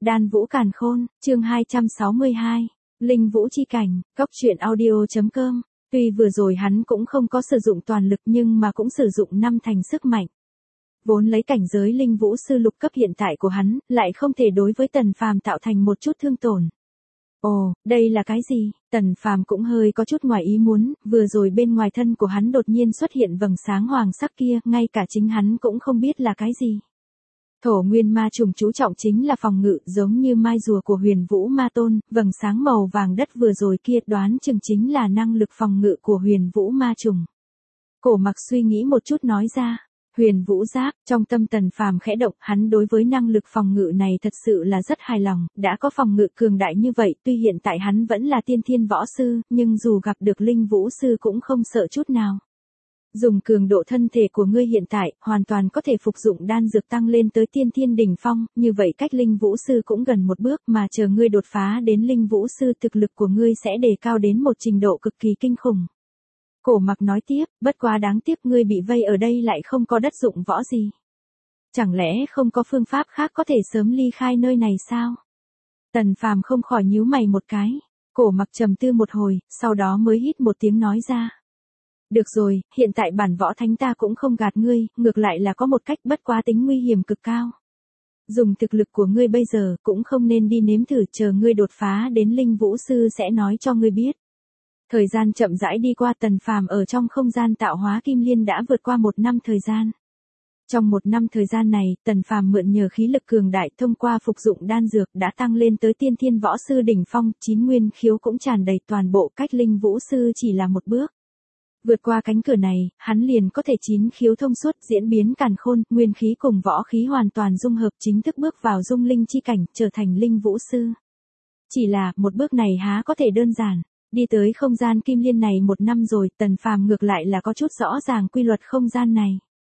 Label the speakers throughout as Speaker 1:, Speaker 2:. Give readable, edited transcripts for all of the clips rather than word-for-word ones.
Speaker 1: Đan Vũ Càn Khôn, chương 262, Linh Vũ Chi Cảnh, Cốc truyện audio.com. Tuy vừa rồi hắn cũng không có sử dụng toàn lực nhưng mà cũng sử dụng 5 thành sức mạnh. Vốn lấy cảnh giới Linh Vũ Sư lục cấp hiện tại của hắn, lại không thể đối với Tần Phàm tạo thành một chút thương tổn. Ồ, đây là cái gì? Tần Phàm cũng hơi có chút ngoài ý muốn, vừa rồi bên ngoài thân của hắn đột nhiên xuất hiện vầng sáng hoàng sắc kia, ngay cả chính hắn cũng không biết là cái gì. Thổ nguyên ma trùng chú trọng chính là phòng ngự, giống như mai rùa của Huyền Vũ Ma Tôn, vầng sáng màu vàng đất vừa rồi kia đoán chừng chính là năng lực phòng ngự của Huyền Vũ Ma trùng. Cổ Mặc suy nghĩ một chút nói ra, Huyền Vũ Giáp, trong tâm Tần Phàm khẽ động, hắn đối với năng lực phòng ngự này thật sự là rất hài lòng, đã có phòng ngự cường đại như vậy, tuy hiện tại hắn vẫn là tiên thiên võ sư, nhưng dù gặp được Linh Vũ Sư cũng không sợ chút nào. Dùng cường độ thân thể của ngươi hiện tại, hoàn toàn có thể phục dụng đan dược tăng lên tới tiên thiên đỉnh phong, như vậy cách Linh Vũ Sư cũng gần một bước, mà chờ ngươi đột phá đến Linh Vũ Sư thực lực của ngươi sẽ đề cao đến một trình độ cực kỳ kinh khủng. Cổ Mặc nói tiếp, bất quá đáng tiếc ngươi bị vây ở đây lại không có đất dụng võ gì. Chẳng lẽ không có phương pháp khác có thể sớm ly khai nơi này sao? Tần Phàm không khỏi nhíu mày một cái. Cổ Mặc trầm tư một hồi, sau đó mới hít một tiếng nói ra. Được rồi, hiện tại bản võ thánh ta cũng không gạt ngươi, ngược lại là có một cách bất quá tính nguy hiểm cực cao. Dùng thực lực của ngươi bây giờ cũng không nên đi nếm thử, chờ ngươi đột phá đến Linh Vũ Sư sẽ nói cho ngươi biết. Thời gian chậm rãi đi qua, Tần Phàm ở trong không gian tạo hóa kim liên đã vượt qua 1 năm thời gian. Trong 1 năm thời gian này, Tần Phàm mượn nhờ khí lực cường đại thông qua phục dụng đan dược đã tăng lên tới tiên thiên võ sư đỉnh phong, 9 nguyên khiếu cũng tràn đầy, toàn bộ cách Linh Vũ Sư chỉ là một bước. Vượt qua cánh cửa này, hắn liền có thể 9 khiếu thông suốt, diễn biến càn khôn, nguyên khí cùng võ khí hoàn toàn dung hợp, chính thức bước vào dung linh chi cảnh, trở thành Linh Vũ Sư. Chỉ là, một bước này há có thể đơn giản. Đi tới không gian kim liên này 1 năm rồi, Tần Phàm ngược lại là có chút rõ ràng quy luật không gian này.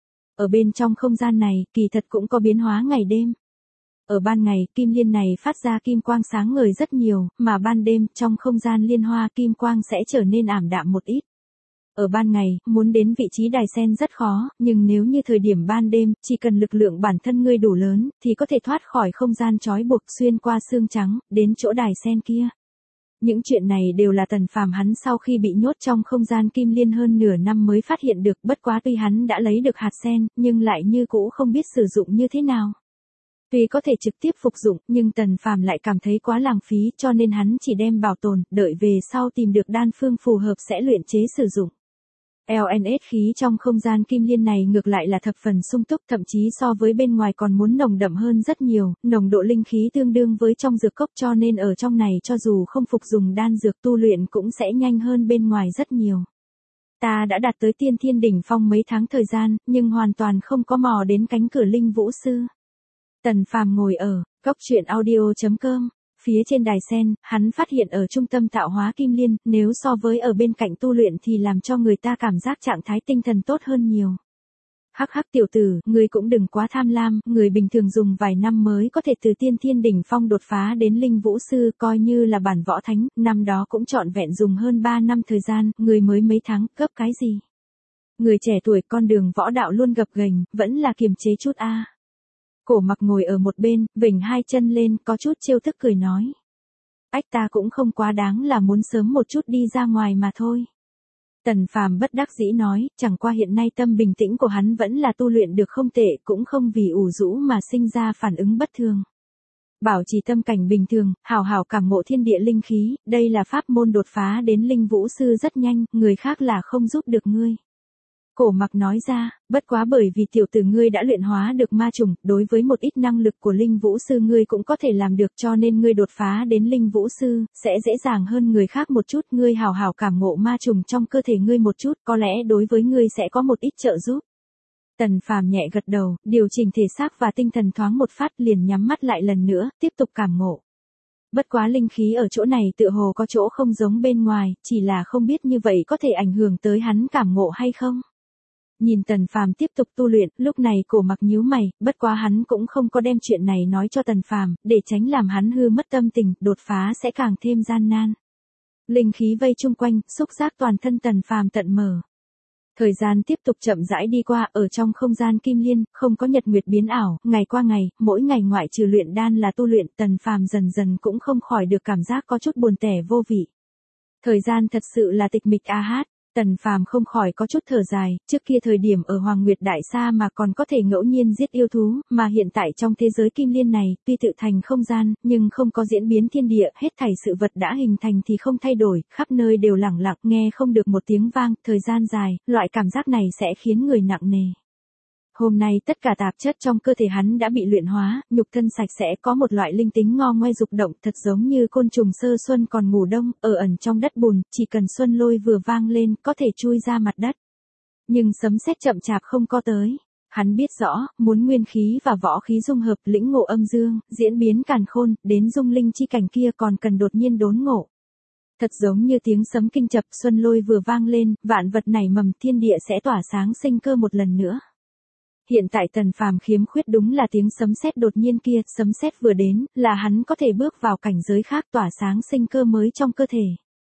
Speaker 1: Ở bên trong không gian này, kỳ thật cũng có biến hóa ngày đêm. Ở ban ngày, kim liên này phát ra kim quang sáng ngời rất nhiều, mà ban đêm, trong không gian liên hoa kim quang sẽ trở nên ảm đạm một ít. Ở ban ngày, muốn đến vị trí đài sen rất khó, nhưng nếu như thời điểm ban đêm, chỉ cần lực lượng bản thân ngươi đủ lớn, thì có thể thoát khỏi không gian trói buộc, xuyên qua xương trắng, đến chỗ đài sen kia. Những chuyện này đều là Tần Phàm hắn sau khi bị nhốt trong không gian kim liên hơn nửa năm mới phát hiện được, bất quá tuy hắn đã lấy được hạt sen, nhưng lại như cũ không biết sử dụng như thế nào. Tuy có thể trực tiếp phục dụng, nhưng Tần Phàm lại cảm thấy quá lãng phí, cho nên hắn chỉ đem bảo tồn, đợi về sau tìm được đan phương phù hợp sẽ luyện chế sử dụng. LNS khí trong không gian kim liên này ngược lại là thập phần sung túc, thậm chí so với bên ngoài còn muốn nồng đậm hơn rất nhiều, nồng độ linh khí tương đương với trong dược cốc, cho nên ở trong này cho dù không phục dùng đan dược tu luyện cũng sẽ nhanh hơn bên ngoài rất nhiều. Ta đã đạt tới tiên thiên đỉnh phong mấy tháng thời gian, nhưng hoàn toàn không có mò đến cánh cửa Linh Vũ Sư. Tần Phàm ngồi ở Cốc truyện audio.com. Phía trên đài sen, hắn phát hiện ở trung tâm tạo hóa kim liên, nếu so với ở bên cạnh tu luyện thì làm cho người ta cảm giác trạng thái tinh thần tốt hơn nhiều. Hắc hắc tiểu tử, ngươi cũng đừng quá tham lam, người bình thường dùng vài năm mới có thể từ tiên thiên đỉnh phong đột phá đến Linh Vũ Sư, coi như là bản võ thánh, năm đó cũng trọn vẹn dùng hơn 3 năm thời gian, người mới mấy tháng, cấp cái gì? Người trẻ tuổi con đường võ đạo luôn gập ghềnh, vẫn là kiềm chế chút a. Cổ Mặc ngồi ở một bên, vểnh 2 chân lên, có chút trêu tức cười nói. Ách, ta cũng không quá đáng là muốn sớm một chút đi ra ngoài mà thôi. Tần Phàm bất đắc dĩ nói, chẳng qua hiện nay tâm bình tĩnh của hắn vẫn là tu luyện được không tệ, cũng không vì ủ rũ mà sinh ra phản ứng bất thường. Bảo trì tâm cảnh bình thường, hào hào cảm ngộ thiên địa linh khí, đây là pháp môn đột phá đến Linh Vũ Sư rất nhanh, người khác là không giúp được ngươi. Cổ Mặc nói ra, bất quá bởi vì tiểu tử ngươi đã luyện hóa được ma trùng, đối với một ít năng lực của Linh Vũ Sư ngươi cũng có thể làm được, cho nên ngươi đột phá đến Linh Vũ Sư, sẽ dễ dàng hơn người khác một chút, ngươi hào hào cảm ngộ ma trùng trong cơ thể ngươi một chút, có lẽ đối với ngươi sẽ có một ít trợ giúp. Tần Phàm nhẹ gật đầu, điều chỉnh thể xác và tinh thần thoáng một phát, liền nhắm mắt lại lần nữa, tiếp tục cảm ngộ. Bất quá linh khí ở chỗ này tựa hồ có chỗ không giống bên ngoài, chỉ là không biết như vậy có thể ảnh hưởng tới hắn cảm ngộ hay không. Nhìn Tần Phàm tiếp tục tu luyện, lúc này Cổ Mặc nhíu mày, bất quá hắn cũng không có đem chuyện này nói cho Tần Phàm, để tránh làm hắn hư mất tâm tình, đột phá sẽ càng thêm gian nan. Linh khí vây chung quanh, xúc giác toàn thân Tần Phàm tận mở. Thời gian tiếp tục chậm rãi đi qua, ở trong không gian kim liên, không có nhật nguyệt biến ảo, ngày qua ngày, mỗi ngày ngoại trừ luyện đan là tu luyện, Tần Phàm dần dần cũng không khỏi được cảm giác có chút buồn tẻ vô vị. Thời gian thật sự là tịch mịch a hát. Tần Phàm không khỏi có chút thở dài, trước kia thời điểm ở Hoàng Nguyệt Đại Sa mà còn có thể ngẫu nhiên giết yêu thú, mà hiện tại trong thế giới kim liên này, tuy tự thành không gian, nhưng không có diễn biến thiên địa, hết thảy sự vật đã hình thành thì không thay đổi, khắp nơi đều lặng lặng, nghe không được một tiếng vang, thời gian dài, loại cảm giác này sẽ khiến người nặng nề. Hôm nay tất cả tạp chất trong cơ thể hắn đã bị luyện hóa, nhục thân sạch sẽ, có một loại linh tính ngo ngoe dục động, thật giống như côn trùng sơ xuân còn ngủ đông, ở ẩn trong đất bùn, chỉ cần xuân lôi vừa vang lên, có thể chui ra mặt đất. Nhưng sấm sét chậm chạp không có tới. Hắn biết rõ, muốn nguyên khí và võ khí dung hợp, lĩnh ngộ âm dương, diễn biến càn khôn, đến dung linh chi cảnh kia còn cần đột nhiên đốn ngộ. Thật giống như tiếng sấm kinh chập, xuân lôi vừa vang lên, vạn vật nảy mầm, thiên địa sẽ tỏa sáng sinh cơ một lần nữa. Hiện tại Tần Phàm khiếm khuyết đúng là tiếng sấm sét đột nhiên kia, sấm sét vừa đến, là hắn có thể bước vào cảnh giới khác, tỏa sáng sinh cơ mới trong cơ thể.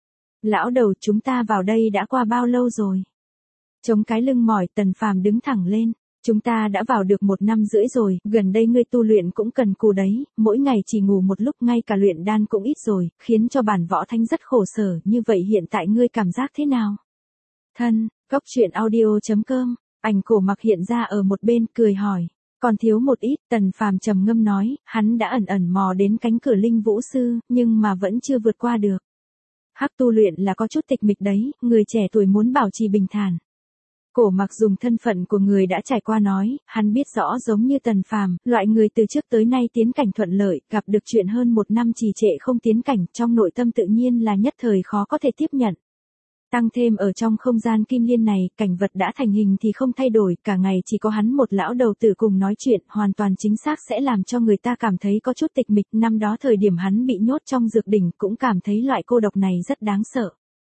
Speaker 1: Lão đầu, chúng ta vào đây đã qua bao lâu rồi? Chống cái lưng mỏi, Tần Phàm đứng thẳng lên. Chúng ta đã vào được 1 năm rưỡi rồi, gần đây ngươi tu luyện cũng cần cù đấy, mỗi ngày chỉ ngủ một lúc, ngay cả luyện đan cũng ít rồi, khiến cho bản võ thánh rất khổ sở, như vậy hiện tại ngươi cảm giác thế nào? Thân, Cốc Truyện Audio.com. Ảnh Cổ Mặc hiện ra ở một bên, cười hỏi. Còn thiếu một ít, Tần Phàm trầm ngâm nói, hắn đã ẩn ẩn mò đến cánh cửa linh vũ sư, nhưng mà vẫn chưa vượt qua được. Hắc tu luyện là có chút tịch mịch đấy, người trẻ tuổi muốn bảo trì bình thản. Cổ Mặc dùng thân phận của người đã trải qua nói, hắn biết rõ giống như Tần Phàm, loại người từ trước tới nay tiến cảnh thuận lợi, gặp được chuyện hơn 1 năm trì trệ không tiến cảnh, trong nội tâm tự nhiên là nhất thời khó có thể tiếp nhận. Tăng thêm ở trong không gian kim liên này, cảnh vật đã thành hình thì không thay đổi, cả ngày chỉ có hắn một lão đầu tử cùng nói chuyện, hoàn toàn chính xác sẽ làm cho người ta cảm thấy có chút tịch mịch. Năm đó thời điểm hắn bị nhốt trong dược đỉnh cũng cảm thấy loại cô độc này rất đáng sợ.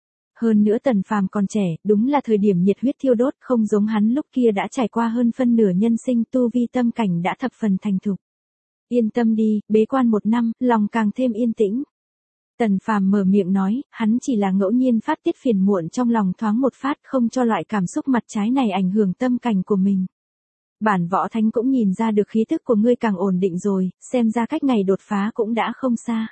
Speaker 1: Hơn nữa Tần Phàm còn trẻ, đúng là thời điểm nhiệt huyết thiêu đốt, không giống hắn lúc kia đã trải qua hơn phân nửa nhân sinh, tu vi tâm cảnh đã thập phần thành thục. Yên tâm đi, bế quan 1 năm, lòng càng thêm yên tĩnh. Tần Phàm mở miệng nói, hắn chỉ là ngẫu nhiên phát tiết phiền muộn trong lòng thoáng một phát, không cho loại cảm xúc mặt trái này ảnh hưởng tâm cảnh của mình. Bản võ thánh cũng nhìn ra được khí thức của ngươi càng ổn định rồi, xem ra cách ngày đột phá cũng đã không xa.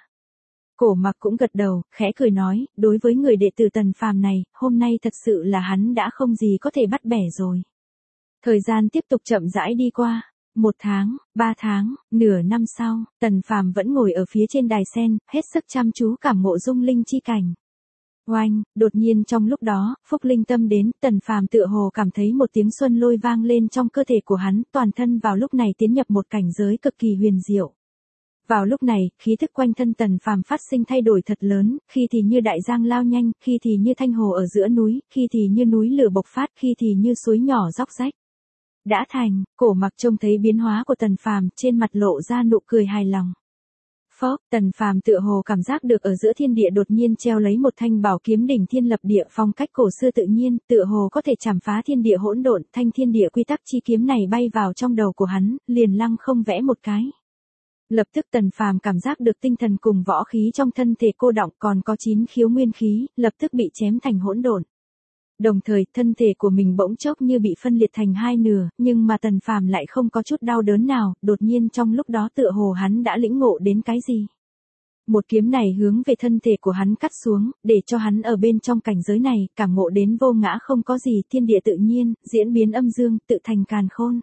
Speaker 1: Cổ Mặc cũng gật đầu, khẽ cười nói, đối với người đệ tử Tần Phàm này, hôm nay thật sự là hắn đã không gì có thể bắt bẻ rồi. Thời gian tiếp tục chậm rãi đi qua. 1 tháng, 3 tháng, nửa năm sau, Tần Phàm vẫn ngồi ở phía trên đài sen, hết sức chăm chú cảm ngộ dung linh chi cảnh. Oanh, đột nhiên trong lúc đó, phúc linh tâm đến, Tần Phàm tựa hồ cảm thấy một tiếng xuân lôi vang lên trong cơ thể của hắn, toàn thân vào lúc này tiến nhập một cảnh giới cực kỳ huyền diệu. Vào lúc này, khí thức quanh thân Tần Phàm phát sinh thay đổi thật lớn, khi thì như đại giang lao nhanh, khi thì như thanh hồ ở giữa núi, khi thì như núi lửa bộc phát, khi thì như suối nhỏ róc rách. Đã thành, Cổ Mặc trông thấy biến hóa của Tần Phàm, trên mặt lộ ra nụ cười hài lòng. Phốc, Tần Phàm tựa hồ cảm giác được ở giữa thiên địa đột nhiên treo lấy một thanh bảo kiếm đỉnh thiên lập địa, phong cách cổ xưa tự nhiên, tựa hồ có thể chảm phá thiên địa hỗn độn, thanh thiên địa quy tắc chi kiếm này bay vào trong đầu của hắn, liền lăng không vẽ một cái. Lập tức Tần Phàm cảm giác được tinh thần cùng võ khí trong thân thể cô đọng, còn có 9 khiếu nguyên khí, lập tức bị chém thành hỗn độn. Đồng thời, thân thể của mình bỗng chốc như bị phân liệt thành 2 nửa, nhưng mà Tần Phàm lại không có chút đau đớn nào, đột nhiên trong lúc đó tựa hồ hắn đã lĩnh ngộ đến cái gì. Một kiếm này hướng về thân thể của hắn cắt xuống, để cho hắn ở bên trong cảnh giới này, cảm ngộ đến vô ngã không có gì, thiên địa tự nhiên, diễn biến âm dương, tự thành càn khôn.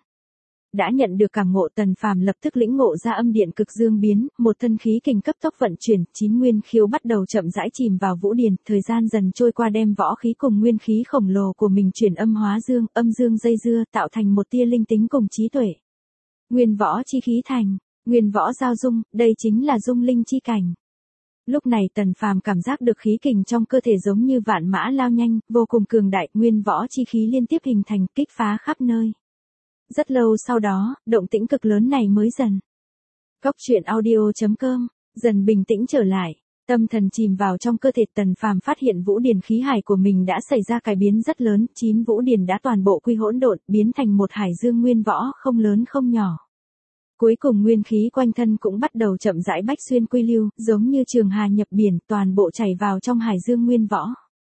Speaker 1: Đã nhận được cảm ngộ, Tần Phàm lập tức lĩnh ngộ ra âm điện cực dương biến, một thân khí kình cấp tốc vận chuyển, 9 nguyên khiếu bắt đầu chậm rãi chìm vào vũ điển, thời gian dần trôi qua đem võ khí cùng nguyên khí khổng lồ của mình chuyển âm hóa dương, âm dương dây dưa, tạo thành một tia linh tính cùng trí tuệ. Nguyên võ chi khí thành, nguyên võ giao dung, đây chính là dung linh chi cảnh. Lúc này Tần Phàm cảm giác được khí kình trong cơ thể giống như vạn mã lao nhanh, vô cùng cường đại, nguyên võ chi khí liên tiếp hình thành, kích phá khắp nơi. Rất lâu sau đó, động tĩnh cực lớn này mới dần. Cốc Truyện Audio.com, dần bình tĩnh trở lại, tâm thần chìm vào trong cơ thể. Tần Phàm phát hiện vũ điển khí hải của mình đã xảy ra cải biến rất lớn, 9 vũ điển đã toàn bộ quy hỗn độn, biến thành một hải dương nguyên võ không lớn không nhỏ. Cuối cùng nguyên khí quanh thân cũng bắt đầu chậm rãi bách xuyên quy lưu, giống như trường hà nhập biển, toàn bộ chảy vào trong hải dương nguyên võ.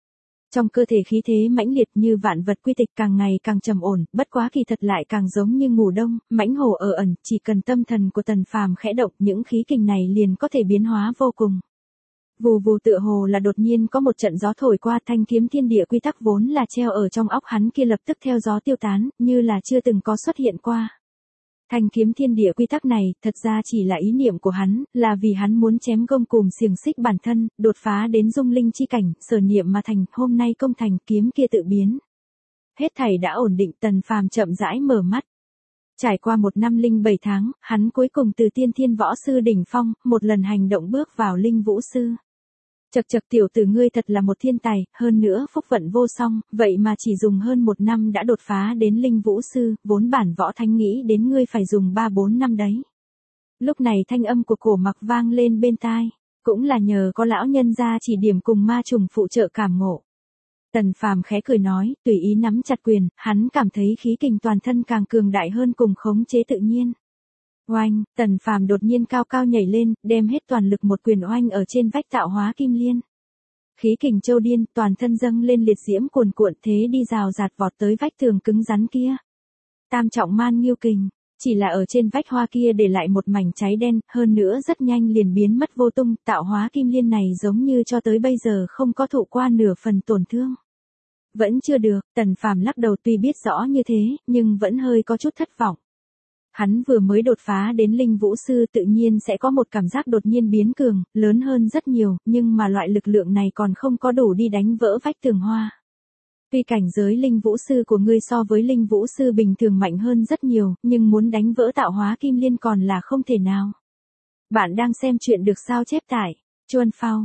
Speaker 1: Trong cơ thể khí thế mãnh liệt như vạn vật quy tịch càng ngày càng trầm ổn, bất quá kỳ thật lại càng giống như ngủ đông, mãnh hổ ở ẩn, chỉ cần tâm thần của Tần Phàm khẽ động, những khí kình này liền có thể biến hóa vô cùng. Vù vù tựa hồ là đột nhiên có một trận gió thổi qua, thanh kiếm thiên địa quy tắc vốn là treo ở trong óc hắn kia lập tức theo gió tiêu tán, như là chưa từng có xuất hiện qua. Thanh kiếm thiên địa quy tắc này, thật ra chỉ là ý niệm của hắn, là vì hắn muốn chém gông cùm xiềng xích bản thân, đột phá đến dung linh chi cảnh, sở niệm mà thành, hôm nay công thành, kiếm kia tự biến. Hết thảy đã ổn định, Tần Phàm chậm rãi mở mắt. Trải qua 1 năm 07 tháng, hắn cuối cùng từ tiên thiên võ sư đỉnh phong, một lần hành động bước vào linh vũ sư. Chậc chậc, tiểu tử ngươi thật là một thiên tài, hơn nữa phúc vận vô song, vậy mà chỉ dùng hơn 1 năm đã đột phá đến linh vũ sư, vốn bản võ thánh nghĩ đến ngươi phải dùng 3-4 năm đấy. Lúc này thanh âm của Cổ Mặc vang lên bên tai, cũng là nhờ có lão nhân gia chỉ điểm cùng ma trùng phụ trợ cảm ngộ. Tần Phàm khẽ cười nói, tùy ý nắm chặt quyền, hắn cảm thấy khí kình toàn thân càng cường đại hơn cùng khống chế tự nhiên. Oanh, Tần Phàm đột nhiên cao cao nhảy lên, đem hết toàn lực một quyền oanh ở trên vách tạo hóa kim liên. Khí kình châu điên, toàn thân dâng lên liệt diễm cuồn cuộn, thế đi rào rạt vọt tới vách tường cứng rắn kia. Tam trọng man nghiêu kình, chỉ là ở trên vách hoa kia để lại một mảnh cháy đen, hơn nữa rất nhanh liền biến mất vô tung, tạo hóa kim liên này giống như cho tới bây giờ không có thụ qua nửa phần tổn thương. Vẫn chưa được, Tần Phàm lắc đầu, tuy biết rõ như thế, nhưng vẫn hơi có chút thất vọng. Hắn vừa mới đột phá đến linh vũ sư tự nhiên sẽ có một cảm giác đột nhiên biến cường, lớn hơn rất nhiều, nhưng mà loại lực lượng này còn không có đủ đi đánh vỡ vách tường hoa. Tuy cảnh giới linh vũ sư của ngươi so với linh vũ sư bình thường mạnh hơn rất nhiều, nhưng muốn đánh vỡ tạo hóa kim liên còn là không thể nào. Bạn đang xem chuyện được sao chép tại Chuan Phao,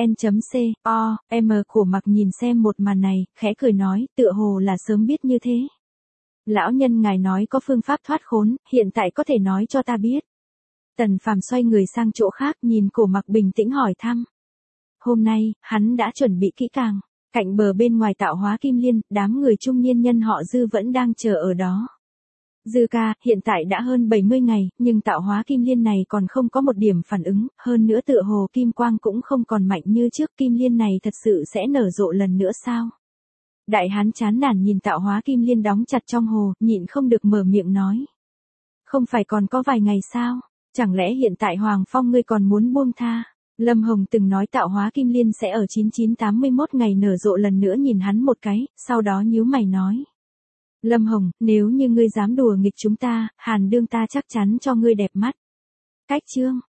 Speaker 1: vn.com, Cổ Mặc nhìn xem một màn này, khẽ cười nói, tựa hồ là sớm biết như thế. Lão nhân ngài nói có phương pháp thoát khốn, hiện tại có thể nói cho ta biết. Tần Phàm xoay người sang chỗ khác, nhìn Cổ Mặc bình tĩnh hỏi thăm. Hôm nay, hắn đã chuẩn bị kỹ càng, cạnh bờ bên ngoài tạo hóa kim liên, đám người trung niên nhân họ Dư vẫn đang chờ ở đó. Dư ca, hiện tại đã hơn 70 ngày, nhưng tạo hóa kim liên này còn không có một điểm phản ứng, hơn nữa tựa hồ kim quang cũng không còn mạnh như trước, kim liên này thật sự sẽ nở rộ lần nữa sao? Đại hán chán nản nhìn tạo hóa kim liên đóng chặt trong hồ, nhịn không được mở miệng nói. Không phải còn có vài ngày sao? Chẳng lẽ hiện tại Hoàng Phong ngươi còn muốn buông tha? Lâm Hồng từng nói tạo hóa kim liên sẽ ở 9981 ngày nở rộ lần nữa, nhìn hắn một cái, sau đó nhíu mày nói. Lâm Hồng, nếu như ngươi dám đùa nghịch chúng ta, Hàn Đương ta chắc chắn cho ngươi đẹp mắt. Cách chương.